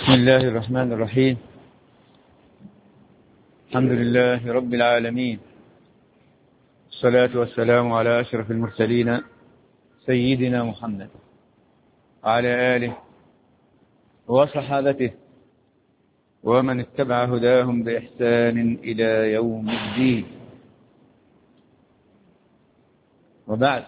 بسم الله الرحمن الرحيم. الحمد لله رب العالمين، الصلاة والسلام على أشرف المرسلين سيدنا محمد وعلى آله وصحابته ومن اتبع هداهم بإحسان إلى يوم الدين. وبعد،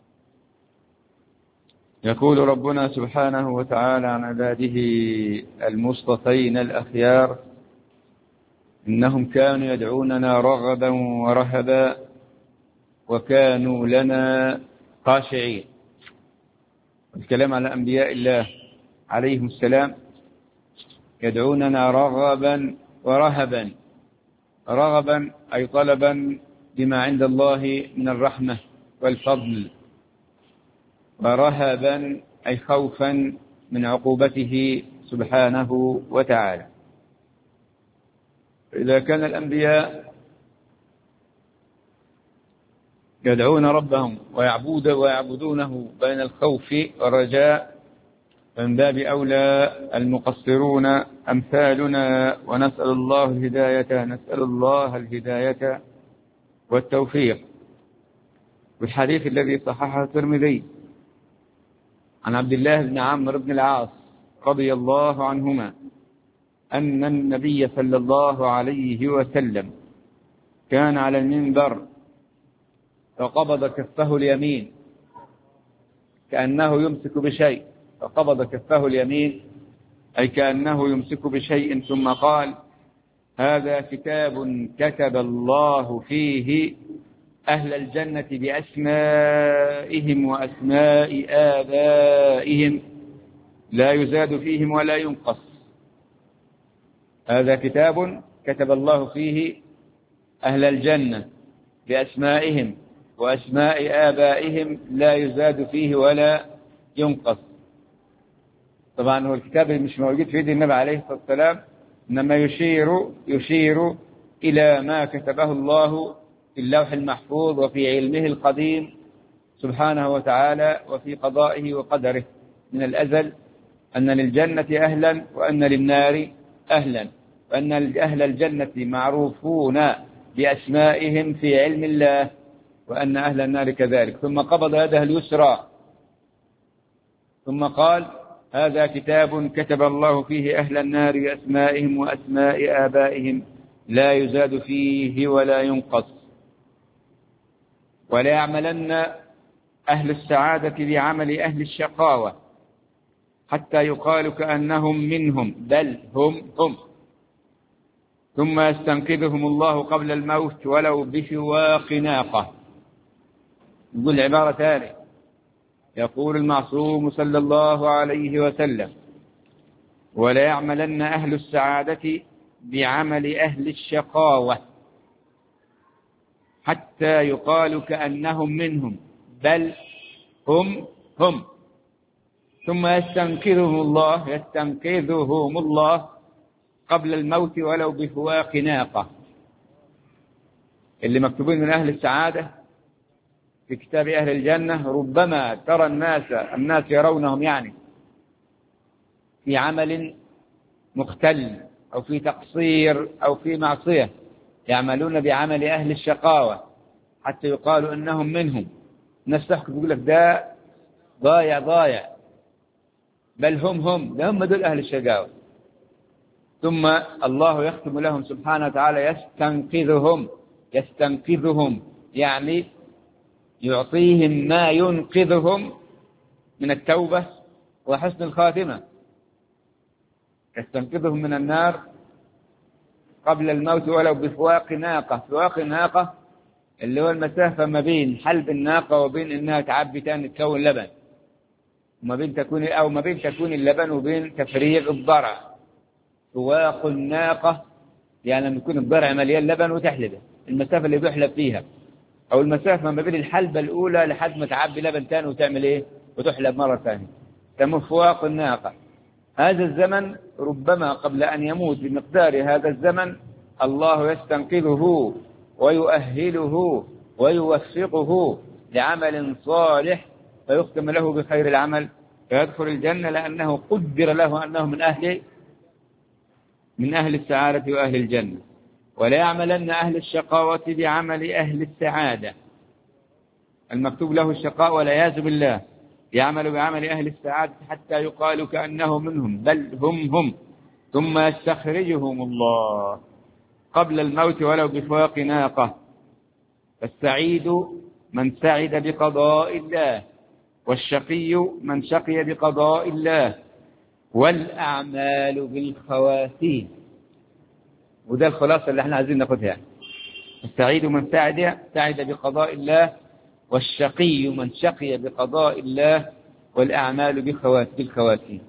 يقول ربنا سبحانه وتعالى عن عباده المصطفين الأخيار: إنهم كانوا يدعوننا رغبا ورهبا وكانوا لنا خاشعين. الكلام على أنبياء الله عليهم السلام، يدعوننا رغبا ورهبا. رغبا أي طلبا بما عند الله من الرحمة والفضل، ورهبا أي خوفا من عقوبته سبحانه وتعالى. إذا كان الأنبياء يدعون ربهم ويعبدونه بين الخوف والرجاء، فمن باب أولى المقصرون أمثالنا، ونسأل الله الهداية والتوفيق. والحديث الذي صححه الترمذي عن عبد الله بن عمرو بن العاص رضي الله عنهما أن النبي صلى الله عليه وسلم كان على المنبر فقبض كفه اليمين كأنه يمسك بشيء، فقبض كفه اليمين أي كأنه يمسك بشيء، ثم قال: هذا كتاب كتب الله فيه أهل الجنة بأسمائهم وأسماء آبائهم لا يزاد فيهم ولا ينقص. هذا كتاب كتب الله فيه أهل الجنة بأسمائهم وأسماء آبائهم لا يزاد فيه ولا ينقص. طبعا هو الكتاب مش موجود في يد النبي عليه الصلاة والسلام، إنما يشير إلى ما كتبه الله في اللوح المحفوظ وفي علمه القديم سبحانه وتعالى، وفي قضائه وقدره من الأزل، أن للجنة أهلا وأن للنار أهلا، وأن أهل الجنة معروفون بأسمائهم في علم الله، وأن أهل النار كذلك. ثم قبض يده اليسرى ثم قال: هذا كتاب كتب الله فيه أهل النار بأسمائهم وأسماء آبائهم لا يزاد فيه ولا ينقص. ولا يعملن أهل السعادة بعمل أهل الشقاوة حتى يقال كأنهم منهم، بل هم. ثم يستنقذهم الله قبل الموت ولو بشواق ناقة. يقول عبارة ثانية، يقول المعصوم صلى الله عليه وسلم: ولا يعملن أهل السعادة بعمل أهل الشقاوة حتى يقال كأنهم منهم، بل هم. ثم يستنقذهم الله قبل الموت ولو بفواق ناقة. اللي مكتوبين من أهل السعادة في كتاب أهل الجنة ربما ترى الناس يرونهم يعني في عمل مختل أو في تقصير أو في معصية، يعملون بعمل أهل الشقاوة حتى يقالوا أنهم منهم. الناس تحكي تقول لك ده ضايع، بل هم دول أهل الشقاوة. ثم الله يختم لهم سبحانه وتعالى يستنقذهم يعني يعطيهم ما ينقذهم من التوبة وحسن الخاتمة. يستنقذهم من النار قبل الموت ولو بفواق ناقة. فواق الناقة اللي هو المسافة ما بين حلب الناقة وبين إنها تعبي تاني تكون لبن، وما بين تكون اللبن وبين تفريغ الضرع. فواق الناقة يعني لما يكون الضرع مليان لبن وتحلبه، المسافة اللي بيحلب فيها، أو المسافة ما بين الحلبة الأولى لحد ما تعبي لبن تاني وتعمل إيه وتحلب مرة ثانية، تسموه فواق الناقة. هذا الزمن ربما قبل أن يموت بمقدار هذا الزمن الله يستنقذه ويؤهله ويوفقه لعمل صالح فيختم له بخير العمل فيدخل الجنة، لأنه قدر له أنه من أهل من أهل السعادة وأهل الجنة، ولا يعملن أهل الشقاوة بعمل أهل السعادة. المكتوب له الشقاء والعياذ بالله يعمل بعمل أهل السعادة حتى يقال كأنه منهم، بل هم ثم يستخرجهم الله قبل الموت ولو بفواق ناقة. فالسعيد من سعد بقضاء الله، والشقي من شقي بقضاء الله، والأعمال بالخواتيم. وده الخلاصة اللي احنا عايزين ناخدها. السعيد من سعد بقضاء الله، والشقي من شقي بقضاء الله، والأعمال بالخواتيم.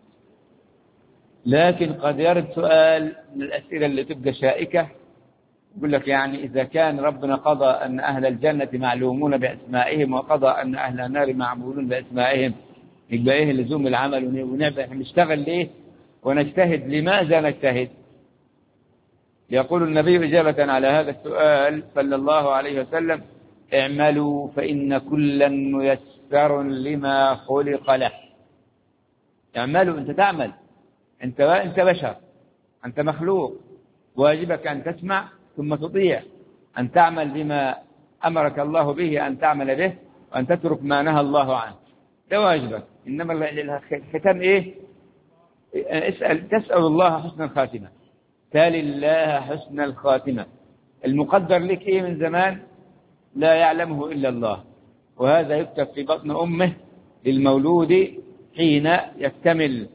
لكن قد يرد سؤال من الأسئلة اللي تبقى شائكة، يقول لك يعني إذا كان ربنا قضى أن أهل الجنة معلومون بأسمائهم وقضى أن أهل النار معمولون بأسمائهم، يبقى إيه لزوم العمل ونشتغل ليه ونجتهد؟ لماذا نجتهد؟ يقول النبي إجابة على هذا السؤال صلى الله عليه وسلم: اعملوا فإن كلا ميسر لما خلق له. اعملوا، أنت تعمل، أنت بشر، أنت مخلوق، واجبك أن تسمع ثم تطيع، أن تعمل بما أمرك الله به أن تعمل به، وأن تترك ما نهى الله عنه، ده واجبك. إنما الختام إيه؟ تسأل الله حسن الخاتمة، سال الله حسن الخاتمة. المقدر لك إيه من زمان لا يعلمه إلا الله، وهذا يكتب في بطن أمه للمولود حين يكتمل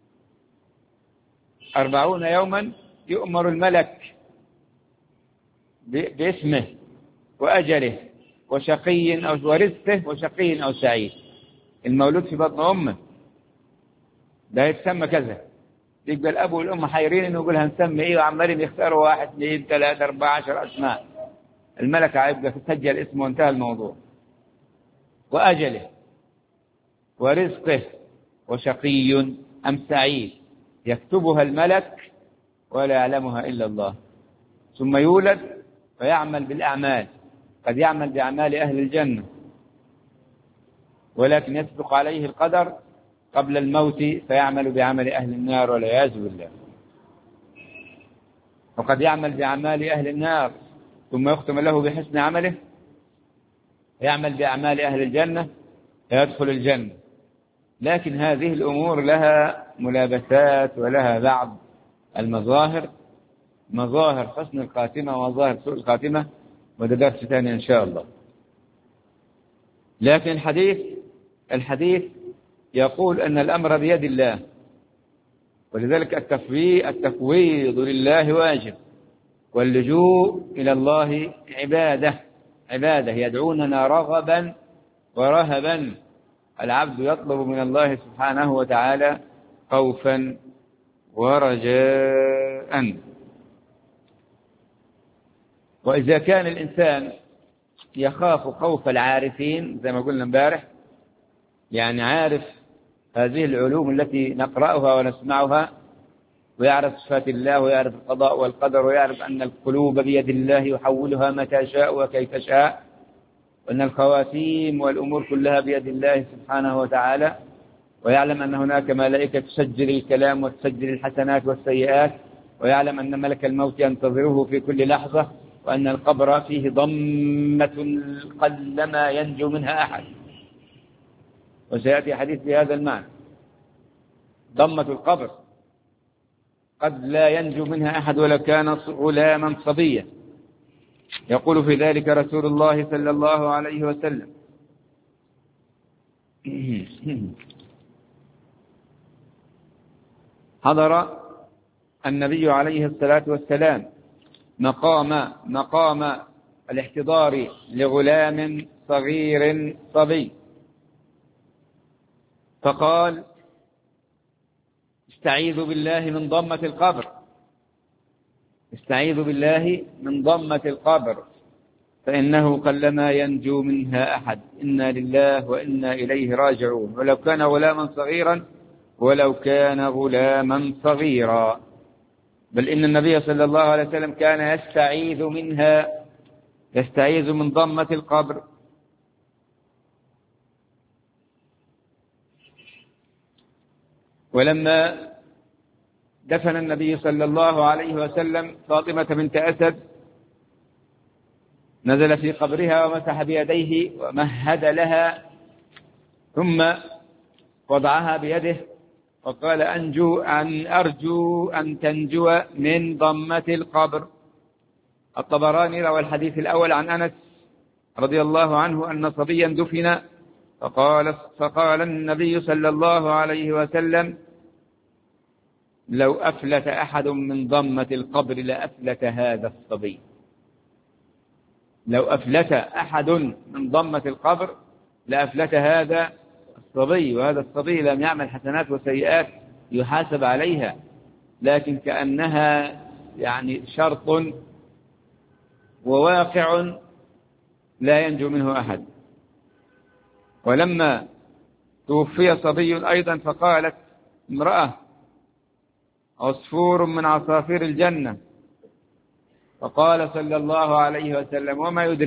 40 يوما، يؤمر الملك باسمه وأجله وشقي أو ورزقه وشقي أو سعيد. المولود في بطن أمه ده يتسمى كذا، يبقى الأب والأم حيرين إنه يقول هنسمي إيه، وعمالين يختاروا 1 2 3 4 10 أسماء. الملك هيبقى تسجل اسمه وانتهى الموضوع. وأجله ورزقه وشقي أم سعيد يكتبها الملك ولا يعلمها إلا الله. ثم يولد فيعمل بالأعمال، قد يعمل بأعمال أهل الجنة ولكن يسبق عليه القدر قبل الموت فيعمل بعمل أهل النار والعياذ بالله. وقد يعمل بأعمال أهل النار ثم يختم له بحسن عمله، يعمل بأعمال أهل الجنة فيدخل الجنة. لكن هذه الأمور لها ملابسات ولها بعض المظاهر، مظاهر حسن الخاتمة ومظاهر سوء الخاتمة، وده درس ثاني إن شاء الله. لكن الحديث يقول أن الأمر بيد الله، ولذلك التفويض لله واجب، واللجوء إلى الله عبادة يدعوننا رغبا ورهبا. العبد يطلب من الله سبحانه وتعالى خوفا ورجاء. وإذا كان الإنسان يخاف خوف العارفين زي ما قلنا امبارح، يعني عارف هذه العلوم التي نقرأها ونسمعها، ويعرف صفات الله ويعرف القضاء والقدر، ويعرف أن القلوب بيد الله يحولها متى شاء وكيف شاء، وأن الخواتيم والأمور كلها بيد الله سبحانه وتعالى، ويعلم أن هناك ملائكة تسجل الكلام وتسجل الحسنات والسيئات، ويعلم أن ملك الموت ينتظره في كل لحظة، وأن القبر فيه ضمة قلما ينجو منها أحد، وسيأتي حديث بهذا المعنى. ضمة القبر قد لا ينجو منها أحد ولو كان غلاما صبيا. يقول في ذلك رسول الله صلى الله عليه وسلم: حضر النبي عليه الصلاة والسلام مقام الاحتضار لغلام صغير صبي، فقال: استعيذ بالله من ضمة القبر، استعيذ بالله من ضمة القبر، فإنه قلما ينجو منها أحد، إنا لله وإنا إليه راجعون، ولو كان غلاما صغيرا. بل إن النبي صلى الله عليه وسلم كان يستعيذ من ضمة القبر. ولما دفن النبي صلى الله عليه وسلم فاطمة بنت أسد، نزل في قبرها ومسح بيديه ومهد لها، ثم وضعها بيده وقال أرجو أن تنجو من ضمة القبر. الطبراني روى الحديث الأول عن أنس رضي الله عنه أن صبيا دفن فقال النبي صلى الله عليه وسلم: لو أفلت أحد من ضمة القبر لأفلت هذا الصبي. لو أفلت أحد من ضمة القبر لأفلت هذا الصبي، وهذا الصبي لم يعمل حسنات وسيئات يحاسب عليها، لكن كأنها يعني شرط وواقع لا ينجو منه أحد. ولما توفي صبي أيضا فقالت امرأة: عصفور من عصافير الجنة. فقال صلى الله عليه وسلم: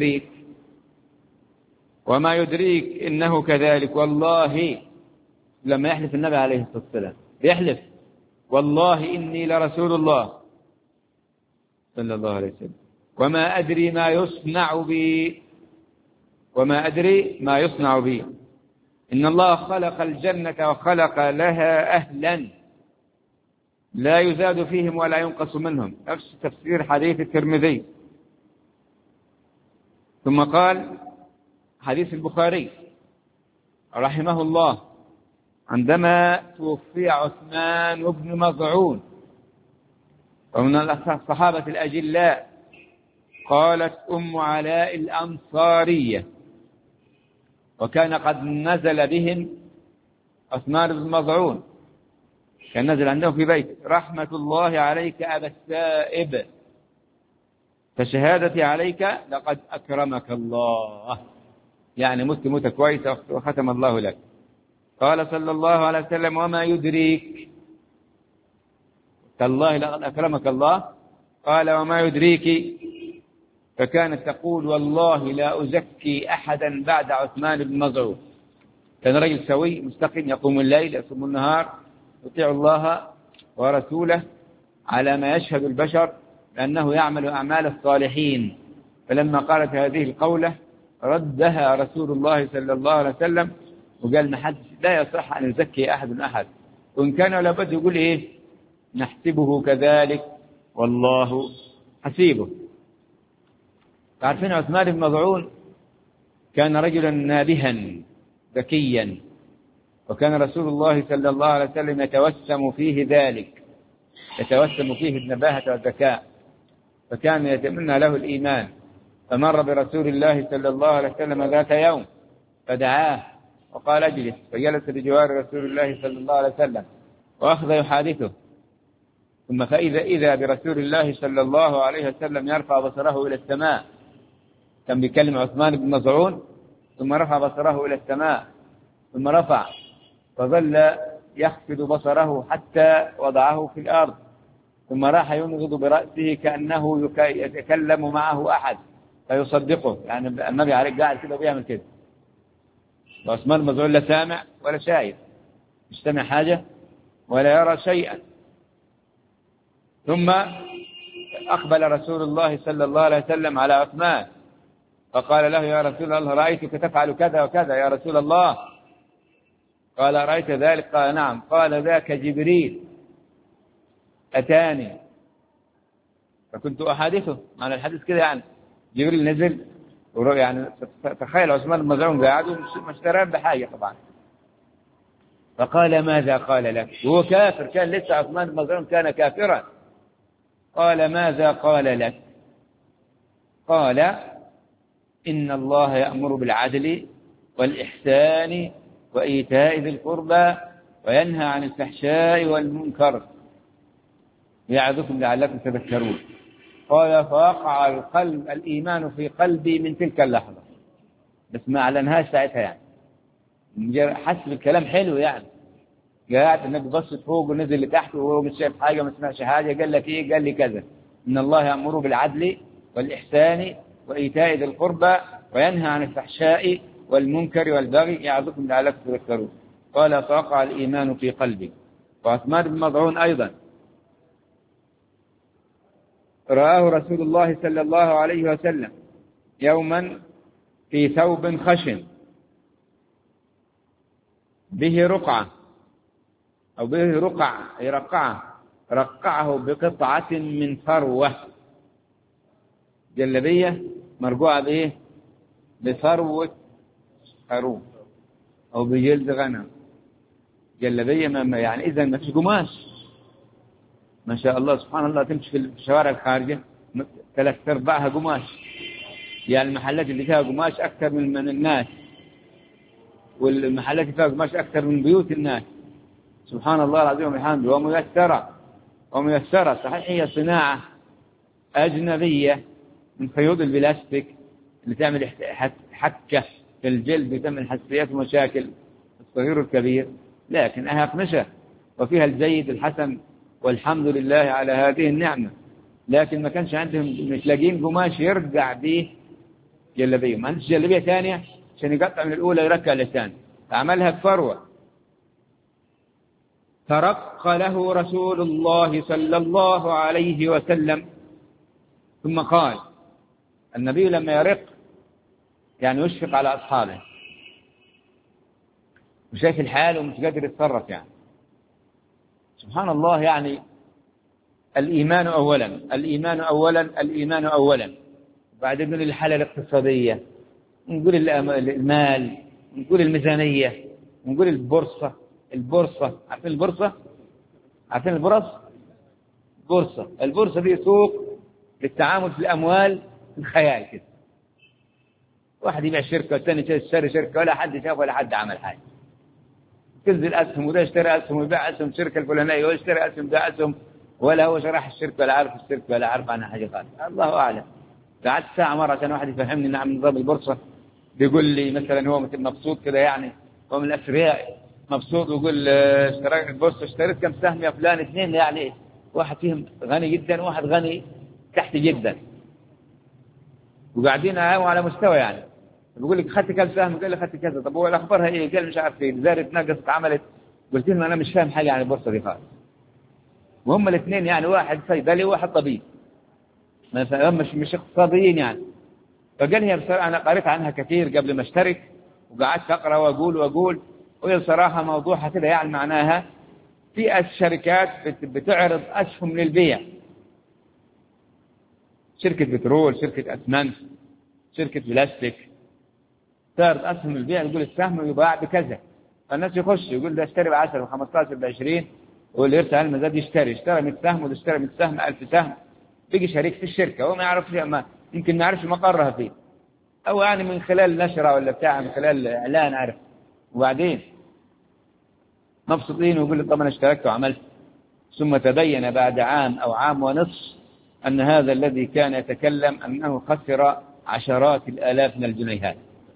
وما يدريك إنه كذلك. والله، لما يحلف النبي عليه الصلاة والسلام يحلف: والله إني لرسول الله صلى الله عليه وسلم، وما أدري ما يصنع بي، إن الله خلق الجنة وخلق لها أهلا لا يزاد فيهم ولا ينقص منهم، نفس تفسير حديث الترمذي. ثم قال حديث البخاري رحمه الله: عندما توفي عثمان بن مظعون ومن الصحابة الأجلاء، قالت أم علاء الأنصارية، وكان قد نزل بهم عثمان بن مظعون، كان نزل عندهم في بيت: رحمة الله عليك أبا السائب، فشهادتي عليك لقد أكرمك الله، يعني مت كويسة وختم الله لك. قال صلى الله عليه وسلم: وما يدريك؟ تالله لقد أكرمك الله. قال: وما يدريك؟ فكانت تقول: والله لا أزكي أحدا بعد عثمان بن مظعون. كان رجل سوي مستقيم، يقوم الليل يصوم النهار، يطيع الله ورسوله على ما يشهد البشر لأنه يعمل أعمال الصالحين. فلما قالت هذه القولة ردها رسول الله صلى الله عليه وسلم وقال: لا يصح أن يزكي أحد، وإن كان لابد يقول إيه؟ نحسبه كذلك والله حسيبه. تعرفين عثمان بن مظعون كان رجلا نابها ذكيا، وكان رسول الله صلى الله عليه وسلم يتوسم فيه ذلك، يتوسم فيه النباهة والذكاء، فكان يتمنى له الإيمان. فمر برسول الله صلى الله عليه وسلم ذات يوم فدعاه وقال: اجلس. فجلس بجوار رسول الله صلى الله عليه وسلم وأخذ يحادثه، ثم إذا برسول الله صلى الله عليه وسلم يرفع بصره إلى السماء. كان بيكلم عثمان بن مظعون ثم رفع بصره إلى السماء، ثم رفع فظل يخفض بصره حتى وضعه في الأرض، ثم راح ينغض برأسه كأنه يتكلم معه أحد فيصدقه، يعني النبي عليه قاعد كده وبيعمل كده. وعثمان بن مظعون لا سامع ولا شايف، مش سامع حاجة ولا يرى شيئا. ثم أقبل رسول الله صلى الله عليه وسلم على عثمان فقال له: يا رسول الله، رأيتك تفعل كذا وكذا يا رسول الله. قال: رأيت ذلك؟ قال: نعم. قال: ذاك جبريل أتاني فكنت أحادثه. معنى الحديث كده يعني جبريل نزل، يعني تخيل عثمان بن مظعون قاعد مش دران بحاجة طبعا. فقال: ماذا قال لك؟ وهو كافر، كان لسه عثمان بن مظعون كان كافرا. قال: ماذا قال لك؟ قال: إن الله يأمر بالعدل والإحسان وإيتاء ذي القربى وينهى عن الفحشاء والمنكر يعظكم لعلكم تذكرون. قال: فوقع الإيمان في قلبي من تلك اللحظة، بس ما أعلنهاش ساعتها، يعني حسب الكلام حلو، يعني قاعد النبي بص فوق ونزل لتحت وهو مش شايف حاجة، ما سمعش حاجة. قال لك إيه؟ قال لي كذا: إن الله يأمر بالعدل والإحسان وإيتاء ذي القربى وينهى عن الفحشاء والمنكر والبغي يعظكم لعلكم تذكرون. قال: فوقع الإيمان في قلبي. وعثمان بن مظعون أيضا رآه رسول الله صلى الله عليه وسلم يوما في ثوب خشن به رقعة أو به رقعه بقطعة من فروة، جلبية مرقوعة بإيه؟ بفروة خروف أو بجلد غنم، جلبية يعني إذا ما فيش قماش، ما شاء الله سبحان الله. تمشي في الشوارع الخارجة 3/4 قماش، يعني المحلات اللي فيها قماش أكثر من الناس، والمحلات اللي فيها قماش أكثر من بيوت الناس. سبحان الله العظيم وبحمده. وميسرة صحيح، هي صناعة أجنبية من خيوط البلاستيك اللي تعمل حكة في الجلد وتعمل حساسيات ومشاكل الصغير والكبير، لكنها أقمشة وفيها الجيد الحسن، والحمد لله على هذه النعمة. لكن ما كانش عندهم، مش لاقين قماش يرجع به جلبية، ما عندش جلبية ثانية عشان يقطع من الأولى يركع للثانية، فعملها بفروة. فرق له رسول الله صلى الله عليه وسلم، ثم قال، النبي لما يرق يعني يشفق على أصحابه وشايف الحال ومش قادر يتصرف، يعني سبحان الله. يعني الإيمان أولا، بعدين نقول الحالة الاقتصادية، نقول المال، نقول الميزانية، نقول البورصة. عارفين البورصة؟ البورصة دي سوق للتعامل في الأموال الخيال كده، واحد يبيع شركة والثاني يشتري شركة، ولا حد شاف ولا حد عمل حاجة. تنزل أسهم وده يشتري أسهم ويبيع أسهم الشركة الفلانية ويشتري أسهم ده أسهم، ولا هو شرح الشركة ولا عارف الشركة ولا عارف عنها حاجة خالص. الله أعلم. قعدت ساعة مرة عشان واحد يفهمني نعم نظام البورصة، بيقول لي مثلا هو مبسوط كده، يعني هو من الأثرياء مبسوط، ويقول اشتريت البورصة، اشتريت كم سهم يا فلان؟ 2، يعني واحد فيهم غني جدا وواحد غني تحت جدا، وقاعدين على مستوى يعني. بيقول لك خدت كم سهم؟ قال لي خدت كذا. طب هو الاخبارها ايه؟ قال مش عارف ايه، زادت نقصت عملت. قلت له انا مش فاهم حاجه عن البورصه دي خالص. وهم الاثنين يعني واحد صيدلي وواحد طبيب، مش اقتصاديين يعني. فقال هي بصراحه انا قريت عنها كثير قبل ما اشترك، وقعدت اقرا واقول وهي بصراحه موضوعها كده، يعني معناها في الشركات بتعرض اسهم للبيع، شركه بترول، شركه اسمنت، شركه بلاستيك، تعرض اسهم البيع، يقول السهم يباع بكذا، فالناس يخش يقول ده اشتري ب10 ب15 ب20، واللي يرتاح المزاد اشترى 100 سهم، وده اشترى 100 سهم 1000 سهم، بيجي شريك في الشركه هو ما يعرفش، يمكن ما يعرفش مقرها فيه، او يعني من خلال نشره ولا بتاع، من خلال اعلان عارف، وبعدين مبسوطين ويقول لي طب انا اشتركت وعملت. ثم تبين بعد عام او عام ونصف ان هذا الذي كان يتكلم انه خسر عشرات الالاف من الجنيهات.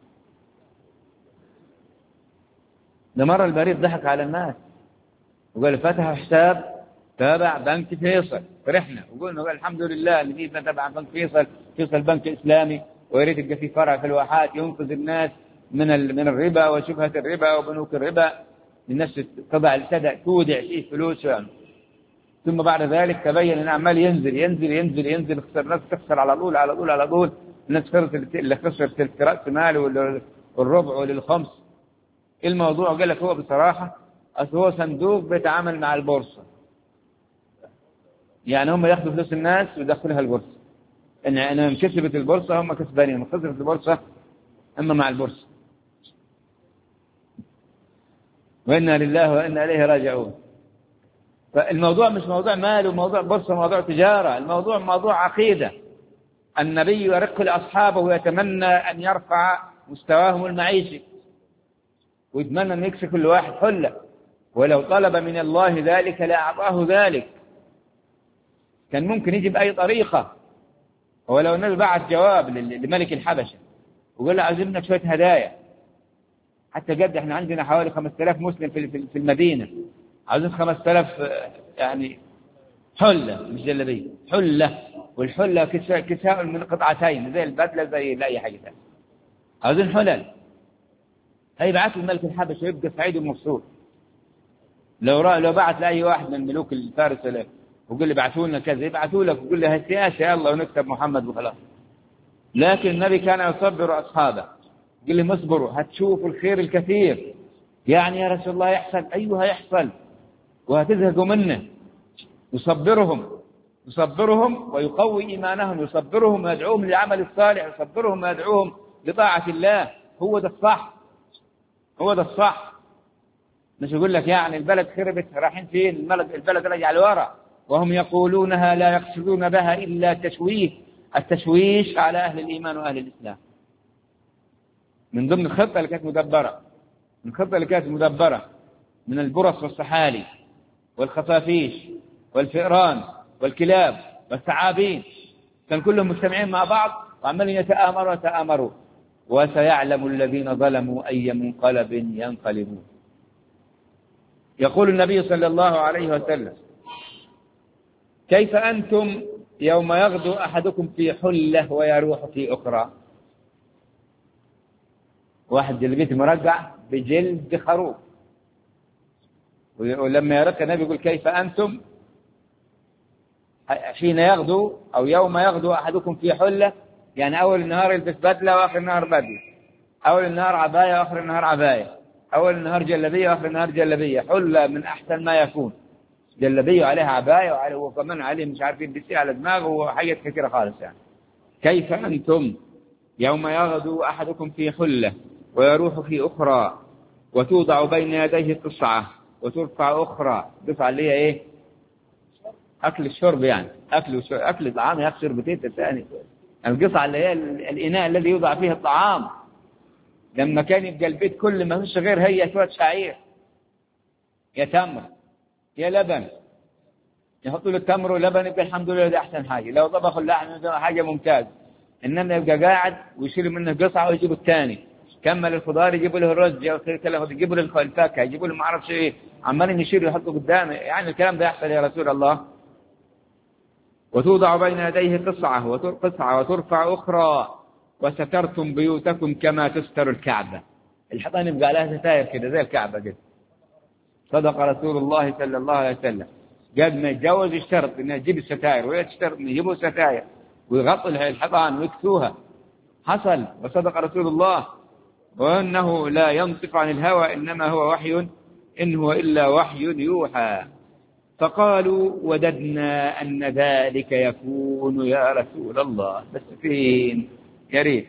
ده مرة البريد ضحك على الناس وقال فتحوا حساب تابع بنك فيصل، فرحنا وقلنا قال الحمد لله اللي فيه تابع بنك فيصل بنك إسلامي، ويريد يبقى فيه فرع في الواحات ينقذ الناس من الربا وشبهة الربا وبنوك الربا، الناس تودع فيه فلوس يعني. ثم بعد ذلك تبين ان عمال ينزل، خسر الناس، تخسر على طول الناس، اللي خسر تلك رأس ماله والربع وللخمس. الموضوع قال لك هو بصراحة أصل هو صندوق بيتعامل مع البورصة، يعني هم ياخذوا فلوس الناس ويدخلها البورصة، إن كسبت البورصة هم كسبانين، خسرت البورصة أما مع البورصة. وإنا لله وإنا إليه راجعون. فالموضوع مش موضوع مال وموضوع بورصة، موضوع تجارة، الموضوع موضوع عقيدة. النبي يرق لأصحابه ويتمنى أن يرفع مستواهم المعيشي، ويتمنى أن يكسي كل واحد حلة، ولو طلب من الله ذلك لأعطاه ذلك. كان ممكن يجي بأي طريقة، ولو النبي بعث جواب لملك الحبشة وقال له عايزين شوية هدايا، حتى قد احنا عندنا حوالي 5000 مسلم في المدينة، عايزين 5000 يعني حلة، مش جلبية، حلة، والحلة كساء من قطعتين زي البدلة زي أي حاجة ثانية، عايزين حلل. هيبعث الملك الحبشة ويبقى سعيد ومبسوط. لو بعث لأي واحد من ملوك الفارس وقل لي بعثوا لنا كذا، يبعثوا لك وقل لي هالسياسة يلا ونكتب محمد وخلاص. لكن النبي كان يصبر أصحابه، قل لي اصبروا هتشوفوا الخير الكثير. يعني يا رسول الله يحصل، أيها يحصل وهتزهقوا منه. يصبرهم ويقوي إيمانهم، يصبرهم ويدعوهم للعمل الصالح، يصبرهم ويدعوهم لطاعة الله. هو ده الصح. مش يقول لك يعني البلد خربت رايحين فين، البلد رجع لورا، وهم يقولونها لا يقصدون بها إلا التشويش على أهل الإيمان وأهل الإسلام. من ضمن الخطة اللي كانت مدبرة من البرص والسحالي والخفافيش والفئران والكلاب والثعابين، كان كلهم مجتمعين مع بعض وعمالين يتآمروا. وسيعلم الذين ظلموا أي منقلب ينقلبون. يقول النبي صلى الله عليه وسلم: كيف أنتم يوم يغدو أحدكم في حلة ويروح في أخرى. واحد جلبيته مرقع بجلد خروف، ولما يرك النبي يقول كيف أنتم حين يغدو أو يوم يغدو أحدكم في حلة، يعني أول النهار يلبس بدلة وآخر النهار بدلة، أول النهار عباية وآخر النهار عباية، أول النهار جلبية وآخر النهار جلبية. حلة من أحسن ما يكون، جلبية وعليها عباية وكمان عليه مش عارفين بيسي على دماغه وحاجات كثيرة خالص. يعني كيف أنتم يوم يغدو أحدكم في حلة ويروح في أخرى وتوضع بين يديه قصعة وترفع أخرى. قصعة اللي هي إيه؟ أكل الشرب، يعني أكل الطعام يا شربتين الثاني. القصعة اللي هي الإناء الذي يوضع فيه الطعام. لما كان يبقى البيت كل ما فيش غير هي شوية شعير يا تمر يا لبن، يحطوا له التمر واللبن، يبقى الحمد لله ده أحسن حاجة. لو طبخوا اللحم حاجة ممتاز. إنما يبقى قاعد ويشيلوا منه قصعة ويجيبوا الثاني، كمل الخضار يجيبوا له الرز، يجيبوا له الفاكهة، يجيبوا له ما أعرفش إيه، عمالين يشيلوا يحطوا قدامه. يعني الكلام ده يحصل يا رسول الله؟ وتوضع بين يديه قصعة وترفع أخرى وسترتم بيوتكم كما تستر الكعبة. الحيطان يبقى لها ستاير كده زي الكعبة كده. صدق رسول الله صلى الله عليه وسلم. قد ما يتجوز يشترط انه يجيب الستاير، ويشترط انه يجيبوا الستاير ويغطوا الحيطان ويكسوها. حصل وصدق رسول الله، وانه لا ينطق عن الهوى انما هو وحي ان هو الا وحي يوحى. فقالوا وددنا ان ذلك يكون يا رسول الله، بس فين يا ريت.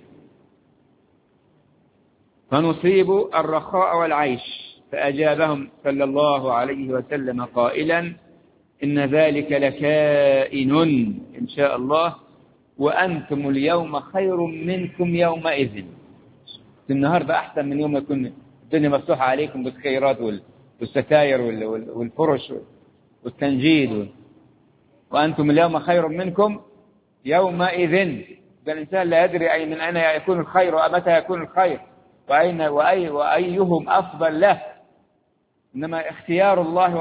فنصيب الرخاء والعيش. فأجابهم صلى الله عليه وسلم قائلا: إن ذلك لكائن إن شاء الله، وأنتم اليوم خير منكم يومئذ. النهاردة أحسن من يوم يكون الدنيا مفتوحة عليكم بالخيرات والستاير والفرش والتنجيد. وأنتم اليوم خير منكم يومئذ. الإنسان لا يدري أي من أين يكون الخير ومتى يكون الخير وأيهم أفضل له. إنما اختيار الله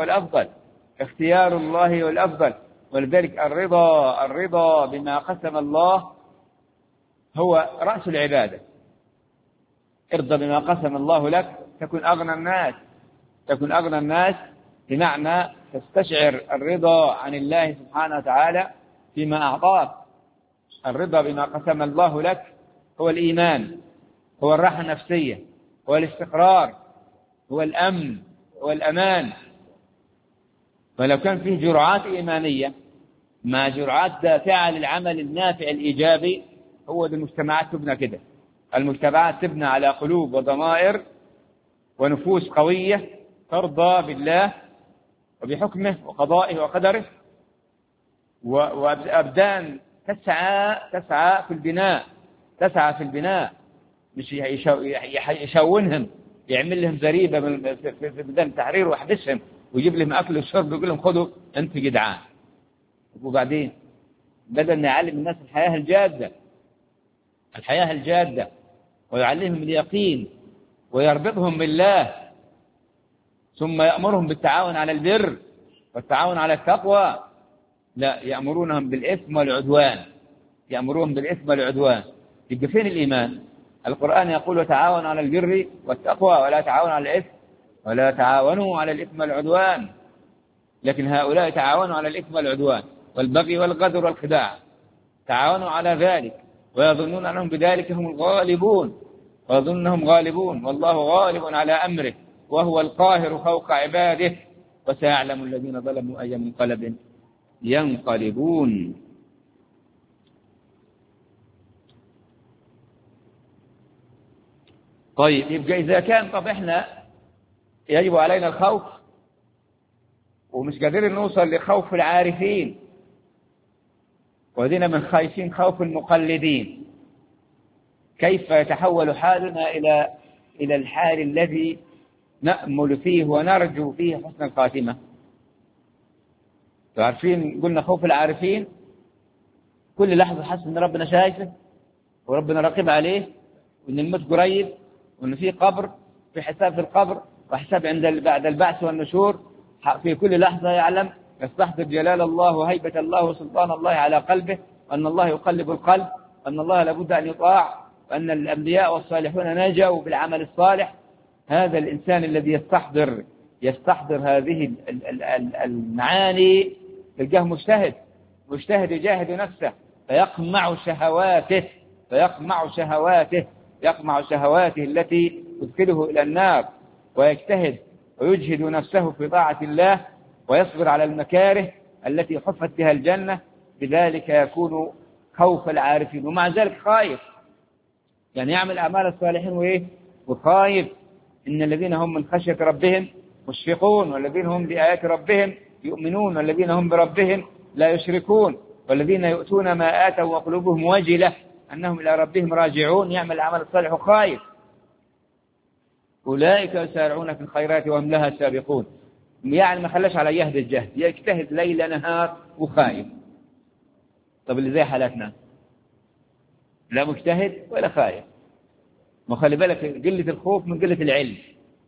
والأفضل. ولذلك الرضا بما قسم الله هو رأس العبادة. ارضى بما قسم الله لك تكن أغنى الناس، بمعنى تستشعر الرضا عن الله سبحانه وتعالى فيما أعطاك. الرضا بما قسم الله لك هو الإيمان، هو الراحة النفسية، هو الاستقرار، هو الأمن، هو الأمان. ولو كان فيه جرعات إيمانية مع جرعات دافعة للعمل النافع الإيجابي، هو دي المجتمعات تبنى كده. المجتمعات تبنى على قلوب وضمائر ونفوس قوية ترضى بالله وبحكمه وقضائه وقدره، وأبدان تسعى في البناء، مش يشونهم، يعمل لهم زريبة في بدن التحرير ويحبسهم ويجيب لهم أكل وشرب ويقول لهم خذوا أنت جدعان. وبعدين بدل ما يعلم الناس الحياة الجادة ويعلمهم اليقين ويربطهم بالله، ثم يأمرهم بالتعاون على البر والتعاون على التقوى، لا، يأمرونهم بالإثم والعدوان. يبقى فين الإيمان؟ القرآن يقول وتعاون على البر والتقوى ولا تعاون على الإثم ولا تعاونوا على الإثم والعدوان. لكن هؤلاء تعاونوا على الإثم والعدوان والبغي والغدر والخداع، تعاونوا على ذلك ويظنون أنهم بذلك هم الغالبون، ويظنهم غالبون والله غالب على أمره وهو القاهر فوق عباده، وسيعلم الذين ظلموا أي منقلب ينقلبون. طيب يبقى إذا كان طب إحنا يجب علينا الخوف ومش قادرين نوصل لخوف العارفين، ودينا من خايفين خوف المقلدين، كيف يتحول حالنا إلى الحال الذي نأمل فيه ونرجو فيه حسن الخاتمة؟ تعرفين قلنا خوف العارفين كل لحظة حس إن ربنا شايفه وربنا راقب عليه وإن الموت قريب وإن في قبر، في حساب في القبر وحساب بعد البعث والنشور. في كل لحظة يعلم يستحضر جلال الله وهيبة الله وسلطان الله على قلبه، وأن الله يقلب القلب، وأن الله لابد أن يطاع، وأن الأنبياء والصالحون نجوا بالعمل الصالح. هذا الإنسان الذي يستحضر هذه المعاني تلقاه مجتهد يجاهد نفسه فيقمع شهواته التي تدخله إلى النار، ويجتهد ويجهد نفسه في طاعة الله ويصبر على المكاره التي حفت بها الجنة. بذلك يكون خوف العارفين، ومع ذلك خايف، يعني يعمل أعمال الصالحين وخايف. إن الذين هم من خشية ربهم مشفقون، والذين هم بآيات ربهم يؤمنون، والذين هم بربهم لا يشركون، والذين يؤتون ما آتوا وقلوبهم وجلة أنهم إلى ربهم راجعون. يعمل العمل الصالح وخايف. أولئك يسارعون في الخيرات وهم لها سابقون، يعني ما خلاش على الجهد، يجتهد ليل نهار وخايف. طب اللي زي حالتنا لا مجتهد ولا خايف، ما خلي بالك قلة الخوف من قلة العلم،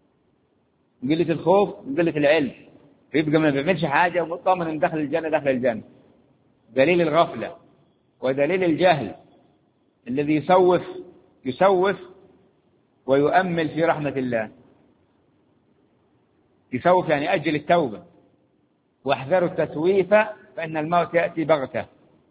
يبقى ما بيعملش حاجة ومطمن ان دخل الجنة. دليل الغفلة ودليل الجهل الذي يسوف ويؤمل في رحمة الله. يسوف يعني أجل التوبة، واحذروا التسويف فإن الموت يأتي بغتة.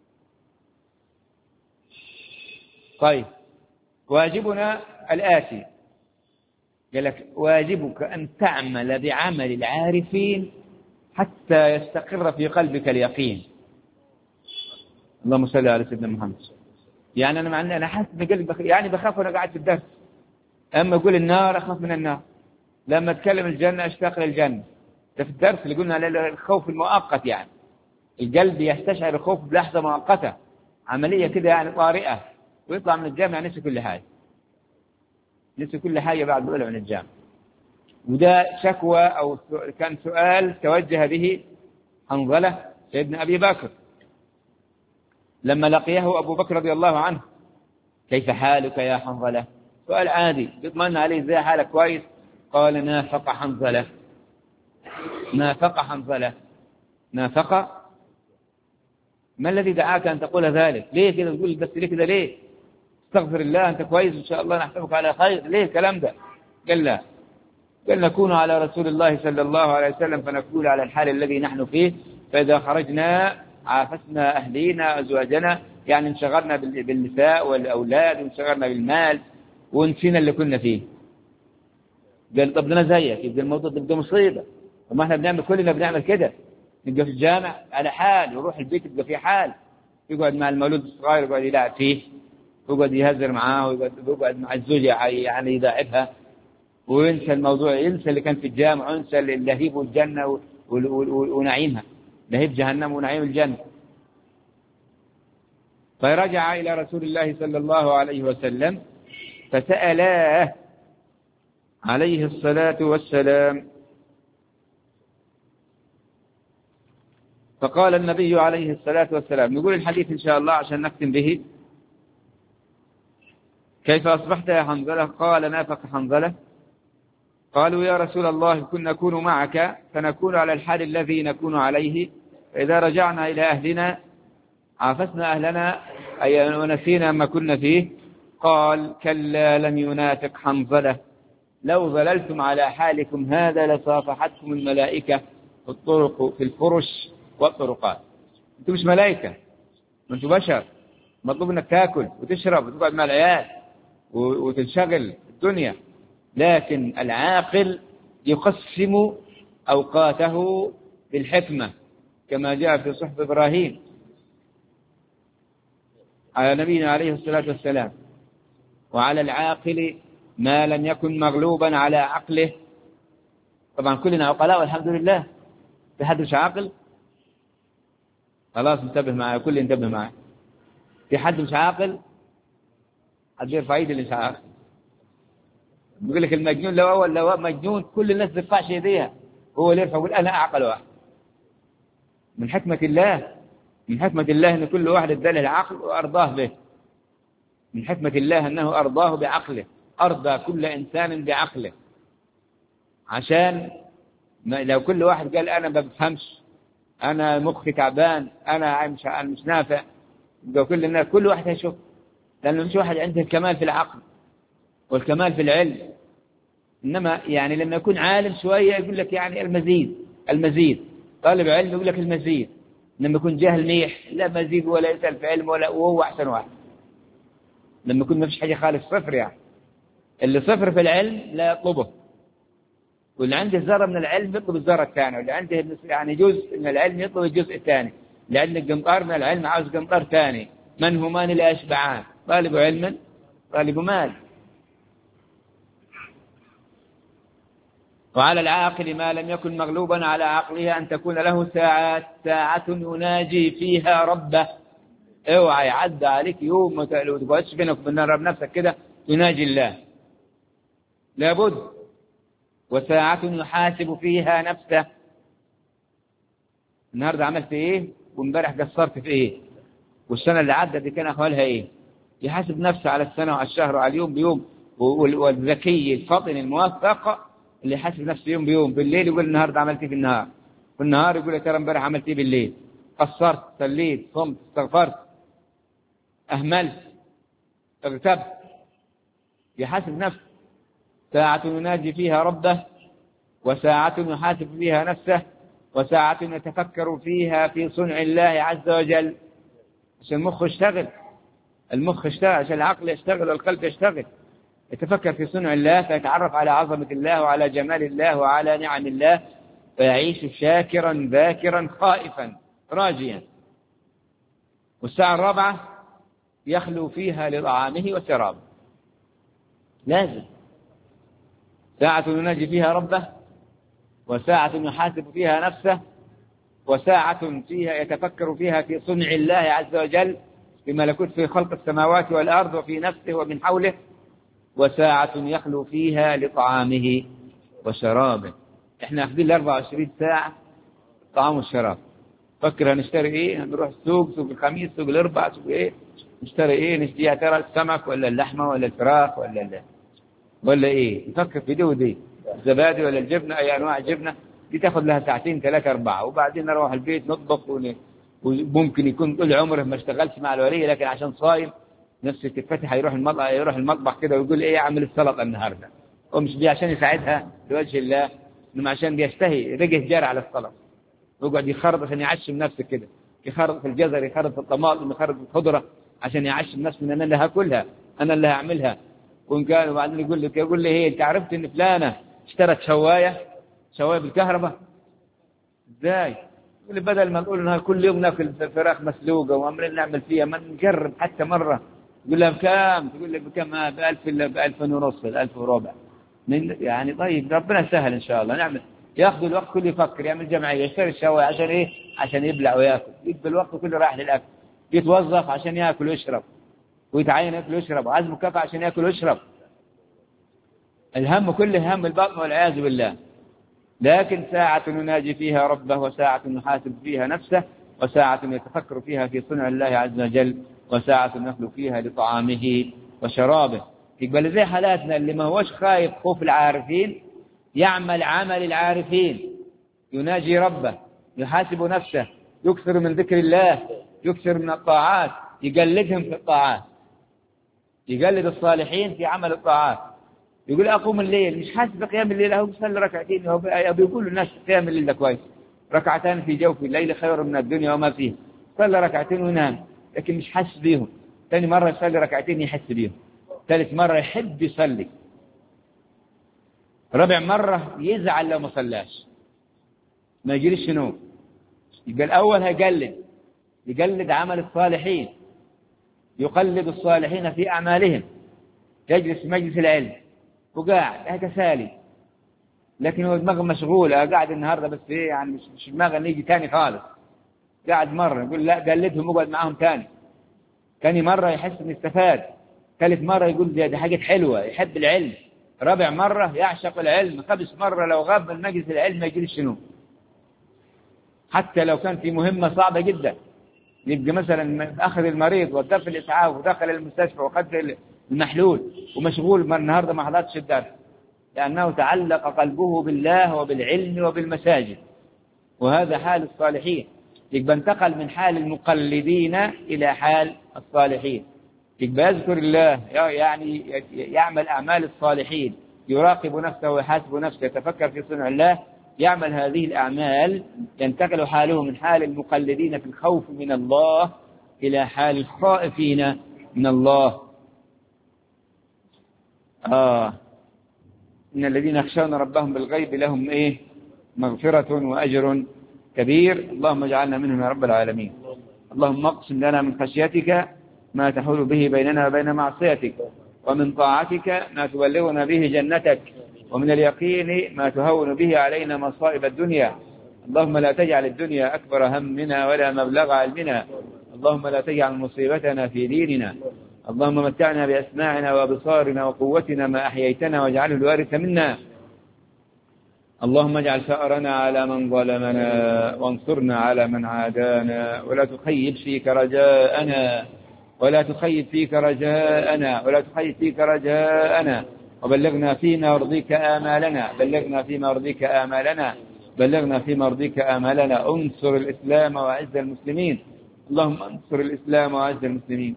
طيب واجبنا الآتي، قال لك واجبك أن تعمل بعمل العارفين حتى يستقر في قلبك اليقين. اللهم صل على سيدنا محمد. يعني أنا حاسس بقلبي يعني بخاف وأنا قاعد في الدرس، أما أقول النار أخاف من النار، لما أتكلم الجنة أشتاق للجنة. ده في الدرس اللي قلنا عليه الخوف المؤقت، يعني القلب يستشعر الخوف بلحظة مؤقتة، عملية كده يعني طارئة، ويطلع من الجامعة نسي كل حاجة بعد ما طلع من الجامعة. وده شكوى أو كان سؤال توجه به حنظلة سيدنا أبي بكر لما لقيه أبو بكر رضي الله عنه: كيف حالك يا حنظلة؟ سؤال عادي يطمئن عليه، زي حالك كويس؟ قال: نافق حنظلة. ما الذي دعاك أن تقول ذلك؟ ليه كده تقول بس ليه كده؟ ليه؟ استغفر الله، أنت كويس إن شاء الله، نحسبك على خير، ليه الكلام ده؟ قال لا، قال نكون على رسول الله صلى الله عليه وسلم فنقول على الحال الذي نحن فيه، فإذا خرجنا عافسنا أهلينا أزواجنا، يعني انشغلنا بالنساء والأولاد وانشغلنا بالمال ونسينا اللي كنا فيه. قال طب أنا زيك، يبقى الموضوع ده مصيبة. وما احنا كلنا بنعمل كده، نبقى في الجامع على حال، يروح البيت يبقى في حال، يقعد مع المولود الصغير يقعد يلعب فيه، يقعد يهزر معاه، ويقعد مع الزوجة يعني يداعبها، وينسى الموضوع، ينسى اللي كان في الجامع، وينسى اللهيب والجنة ونعيمها، لهيب جهنم ونعيم الجنة. فرجع إلى رسول الله صلى الله عليه وسلم فسألاه عليه الصلاة والسلام، فقال النبي عليه الصلاة والسلام، نقول الحديث إن شاء الله عشان نختم به: كيف أصبحت يا حنظلة؟ قال: نافق حنظلة. قالوا: يا رسول الله كنا نكون معك فنكون على الحال الذي نكون عليه، فإذا رجعنا إلى أهلنا عافسنا أهلنا أي ونسينا ما كنا فيه. قال: كلا لم ينافق حنظلة، لو ظللتم على حالكم هذا لصافحتكم الملائكة في الفرش والطرقات. أنتم مش ملائكة، أنتم بشر، مطلوب أنك تأكل وتشرب وتقعد مع العيال وتنشغل الدنيا. لكن العاقل يقسم أوقاته بالحكمة كما جاء في صحف إبراهيم على نبينا عليه الصلاة والسلام. وعلى العاقل ما لم يكن مغلوبا على عقله. طبعا كلنا عقلاء والحمد لله، في حد مش عاقل؟ خلاص انتبه معي، كل انتبه معي. في حد مش عاقل؟ حد يرفع ايده اللي مش عاقل. بيقول لك المجنون لو مجنون كل الناس ترفعش ايديها، هو اللي يرفع يقول انا اعقل واحد. من حكمة الله، من حكمة الله ان كل واحد اداله العقل وارضاه به. من حكمة الله انه ارضاه بعقله، ارضى كل انسان بعقله. عشان لو كل واحد قال انا ما بفهمش، انا مخي تعبان، انا مش نافع، لو كل الناس كل واحد هيشوف، لانه مش واحد عنده الكمال في العقل والكمال في العلم. انما يعني لما يكون عالم شويه يقول لك يعني المزيد، طالب علم يقول لك المزيد. لما يكون جاهل ميح لا مزيد ولا يسأل في علم وهو احسن واحد. لما يكون ما فيش حاجه خالص صفر، يعني اللي صفر في العلم لا يطلبه، واللي عنده ذره من العلم يطلب الذره الثانيه، واللي عنده يعني جزء من العلم يطلب الجزء الثاني، اللي عنده قنطار من العلم عاوز قنطار ثاني. من همان لا يشبعان، طالب علم طالب مال. وعلى العاقل ما لم يكن مغلوبا على عقله أن تكون له ساعة يناجي فيها ربه. اوعى يعدى عليك يوم ما تقعدش بينك وبين رب نفسك كده تناجي الله، لابد. وساعة يحاسب فيها نفسه. النهارده عملت ايه، وامبارح قصرت في ايه، والسنة اللي عدت دي كان احوالها ايه. يحاسب نفسه على السنة وعلى الشهر وعلى اليوم بيوم. والذكي الفطن الموفق اللي يحاسب نفسه يوم بيوم. بالليل يقول النهارده عملت ايه في النهار، والنهار يقول يا ترى امبارح عملت ايه بالليل، قصرت، صليت، صمت، استغفرت، اهملت، اغتبت. يحاسب نفسه. ساعة يناجي فيها ربه، وساعة يحاسب فيها نفسه، وساعة يتفكر فيها في صنع الله عز وجل. عشان المخ يشتغل، المخ يشتغل عشان العقل يشتغل والقلب يشتغل. يتفكر في صنع الله فيتعرف على عظمة الله وعلى جمال الله وعلى نعم الله، فيعيش شاكرا ذاكرا خائفا راجيا. والساعة الرابعة يخلو فيها لطعامه وشرابه. لازم ساعة يناجي فيها ربه، وساعة يحاسب فيها نفسه، وساعة فيها يتفكر فيها في صنع الله عز وجل، في ملكوت في خلق السماوات والأرض وفي نفسه ومن حوله، وساعة يخلو فيها لطعامه وشرابه. احنا اخذين 24 ساعة طعام والشراب. فكر هنشتري ايه، هنروح السوق، سوق الخميس، سوق الاربعاء، سوق ايه، نشتري ايه، نشتري يا ترى السمك ولا اللحمة ولا الفراخ ولا ايه. نفكر في دي ودي، الزبادي ولا الجبنة، اي انواع الجبنة دي تاخذ لها ساعتين 3 4، وبعدين نروح البيت نطبخ وممكن يكون طول عمره ما اشتغلش مع الولية، لكن عشان صايم نفسه تتفتح يروح المطبخ كده ويقول ايه اعمل السلطه النهارده، ومش دي عشان يساعدها لوجه الله، انما عشان بيشتهي رجه جار على السلطه، ويقعد يخرط عشان يعشم نفسه كده، يخرط في الجزر، يخرط في الطماطم، يخرط في الخضره عشان يعشم نفسه ان انا اللي هاكلها، انا اللي هعملها. وان كان وبعدين يقول لي هي انت عرفت ان فلانه اشترت شوايه بالكهرباء ازاي؟ يقول لي بدل ما نقول انها كل يوم ناكل فراخ مسلوقه وعمالين نعمل فيها، ما نجرب حتى مره. يقول لها بكام؟ تقول لك بكام؟ ب1000 إلا ب1000 ونص، 1000 وربع. يعني طيب ربنا سهل ان شاء الله نعمل. ياخذ الوقت كله يفكر، يعمل جمعيه، يشتري الشوايه عشان ايه؟ عشان يبلع وياكل، يبقى الوقت كله رايح للاكل. يتوظف عشان ياكل ويشرب، ويتعين ياكل ويشرب، وعزم مكافاه عشان ياكل ويشرب. الهم كله هم البطن والعياذ بالله. لكن ساعة يناجي فيها ربه، وساعة يحاسب فيها نفسه، وساعة يتفكر فيها في صنع الله عز وجل، وساعة يخلو فيها لطعامه وشرابه. يقبل زي حالاتنا اللي ما هوش خايف خوف العارفين، يعمل عمل العارفين، يناجي ربه، يحاسب نفسه، يكثر من ذكر الله، يكثر من الطاعات، يقلدهم في الطاعات، يقلد الصالحين في عمل الطاعات. يقول أقوم الليل، مش حاسس بقيام الليل، هو بيصلي ركعتين، هو بيقول للناس قيام الليل ده كويس، ركعتان في جوف الليل خير من الدنيا وما فيه. صلى ركعتين ونام لكن مش حس بيهم. ثاني مرة يصلي ركعتين يحس بيهم. ثالث مرة يحب يصلي. رابع مرة يزعل لو ما صلاش، ما يجيلش نوم. يبقى الأول يقلد عمل الصالحين، يقلد الصالحين في أعمالهم، يجلس في مجلس العلم وقاعد كسالي، لكن هو دماغه مشغولة، قاعد النهاردة بس إيه يعني مش دماغه نيجي تاني خالص. قاعد مرة يقول لا قلدهم وقعد معاهم تاني مرة يحس إنه استفاد. ثالث مرة يقول دي حاجة حلوة، يحب العلم. رابع مرة يعشق العلم. خامس مرة لو غاب من مجلس العلم ما يجيلش نوم، حتى لو كان في مهمة صعبة جدا. يبقى مثلا أخذ المريض ودخل الإسعاف ودخل المستشفى وأخذ المحلول ومشغول النهاردة ما حضرتش الدرس، لأنه تعلق قلبه بالله وبالعلم وبالمساجد. وهذا حال الصالحين. يبقى انتقل من حال المقلدين إلى حال الصالحين. يبقى يذكر الله، يعني يعمل أعمال الصالحين، يراقب نفسه ويحاسب نفسه، يتفكر في صنع الله، يعمل هذه الأعمال، ينتقل حاله من حال المقلدين في الخوف من الله إلى حال الخائفين من الله. إن الذين يخشون ربهم بالغيب لهم مغفرة وأجر كبير. اللهم اجعلنا منهم يا رب العالمين. اللهم اقسم لنا من خشيتك ما تحول به بيننا وبين معصيتك، ومن طاعتك ما تبلغنا به جنتك، ومن اليقين ما تهون به علينا مصائب الدنيا. اللهم لا تجعل الدنيا أكبر همنا ولا مبلغ علمنا. اللهم لا تجعل مصيبتنا في ديننا. اللهم متعنا بأسماعنا وأبصارنا وقوتنا ما أحييتنا واجعله الوارث منا. اللهم اجعل ثأرنا على من ظلمنا وانصرنا على من عادانا، ولا تخيب فيك رجاءنا وبلغنا فيما يرضيك آمالنا. انصر الإسلام وأعز المسلمين. اللهم انصر الإسلام وأعز المسلمين.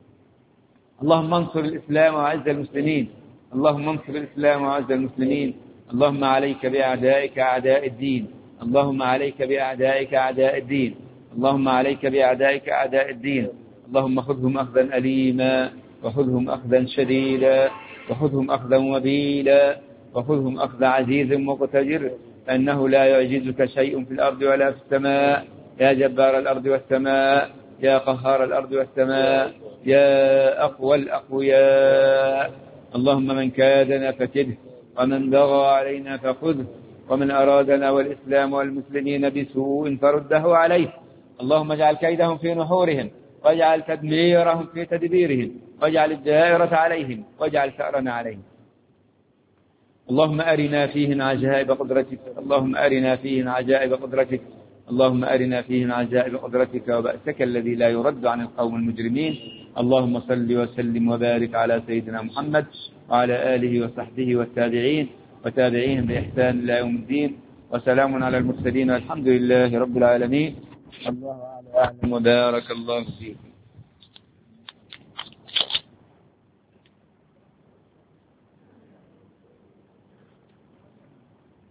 اللهم عليك بأعدائك أعداء الدين. اللهم خذهم أخذا أليما، وخذهم أخذا شديدا، وخذهم أخذا وبيلا، وخذهم أخذ عزيز مقتدر، فإنه لا يعجزك شيء في الأرض ولا في السماء. يا جبار الأرض والسماء، يا قهار الأرض والسماء، يا أقوى الأقوياء. اللهم من كادنا فكده، ومن بغى علينا فخذه، ومن أرادنا والإسلام والمسلمين بسوء فرده عليه. اللهم اجعل كيدهم في نحورهم، واجعل تدميرهم في تدبيرهم، واجعل الدائرة عليهم، واجعل ثأرنا عليهم. اللهم أرنا فيهم عجائب قدرتك، وبأسك الذي لا يرد عن القوم المجرمين. اللهم صل وسلم وبارك على سيدنا محمد وعلى آله وصحبه والتابعين وتابعيهم بإحسان إلى يوم الدين. وسلام على المرسلين والحمد لله رب العالمين. الله أعلم وبارك الله فيكم.